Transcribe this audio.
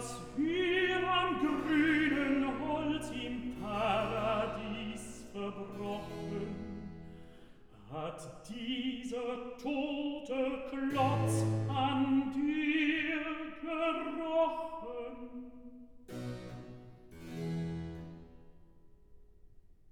das wir am grünen Holz im Paradies verbrochen, hat dieser tote Klotz an